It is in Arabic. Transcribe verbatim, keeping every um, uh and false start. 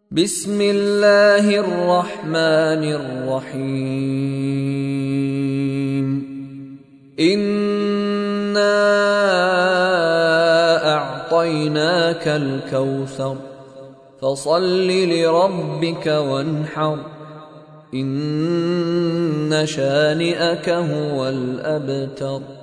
بسم الله الرحمن الرحيم إنا أعطيناك الكوثر فصل لربك وانحر إن شانئك هو الأبتر.